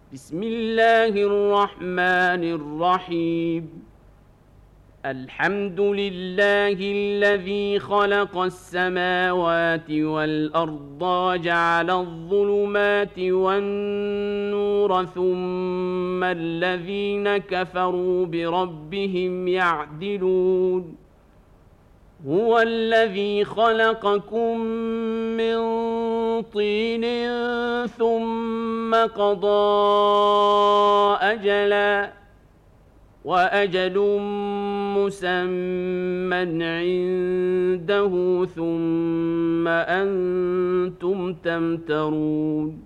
بسم الله الرحمن الرحيم. الحمد لله الذي خلق السماوات والأرض وجعل الظلمات والنور ثم الذين كفروا بربهم يعدلون. هو الذي خلقكم من طين ثم قضى أجلا وأجل مسمى عنده ثم أنتم تمترون.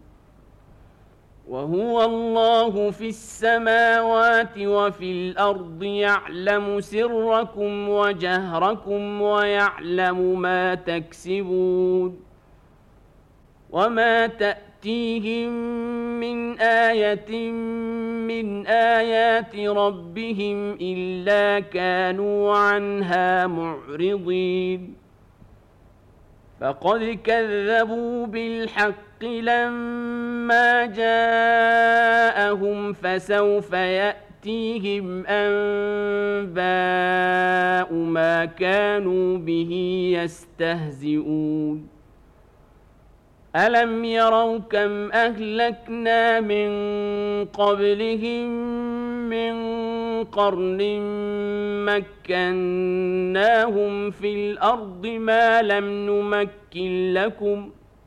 وهو الله في السماوات وفي الأرض يعلم سركم وجهركم ويعلم ما تكسبون. وما تأتيهم من آية من آيات ربهم إلا كانوا عنها معرضين. فقد كذبوا بالحق لما جاءهم فسوف يأتيهم أنباء ما كانوا به يستهزئون. ألم يروا كم أهلكنا من قبلهم من قرن مكناهم في الأرض ما لم نمكن لكم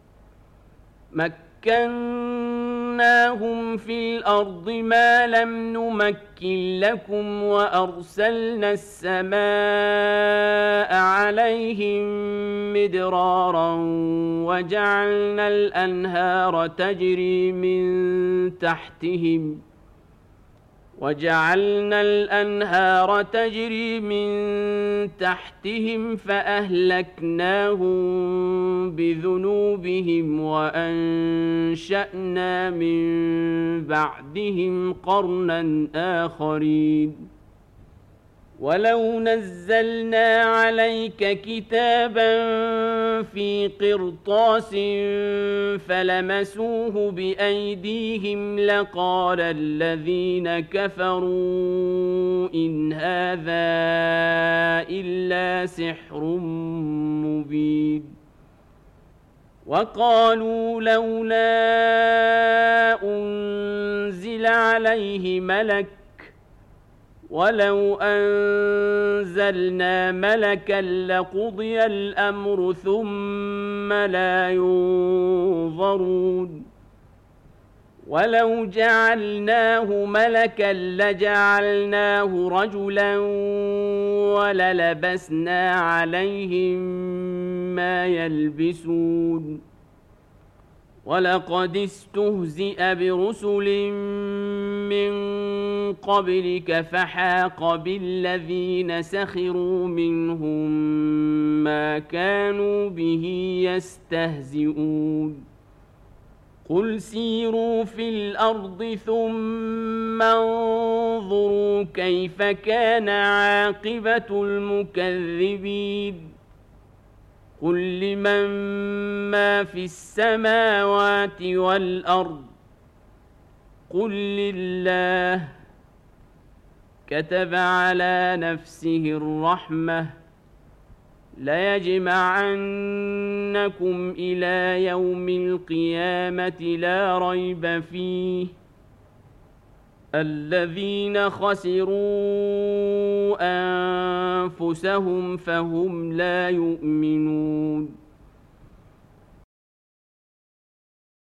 وأرسلنا السماء عليهم مدرارا وجعلنا الأنهار تجري من تحتهم فأهلكناهم بذنوبهم وأنشأنا من بعدهم قرنا آخرين. ولو نزلنا عليك كتابا في قرطاس فلمسوه بأيديهم لقال الذين كفروا إن هذا إلا سحر مبين. وقالوا لولا أنزل عليه ملك ولو أنزلنا ملكا لقضي الأمر ثم لا ينظرون. ولو جعلناه ملكا لجعلناه رجلا وللبسنا عليهم ما يلبسون. ولقد استهزئ برسل من قبلك فحاق بالذين سخروا منهم ما كانوا به يستهزئون. قل سيروا في الأرض ثم انظروا كيف كان عاقبة المكذبين. قل لمن ما في السماوات والأرض قل لله. كتب على نفسه الرحمة ليجمعنكم إلى يوم القيامة لا ريب فيه الذين خسروا أنفسهم فهم لا يؤمنون.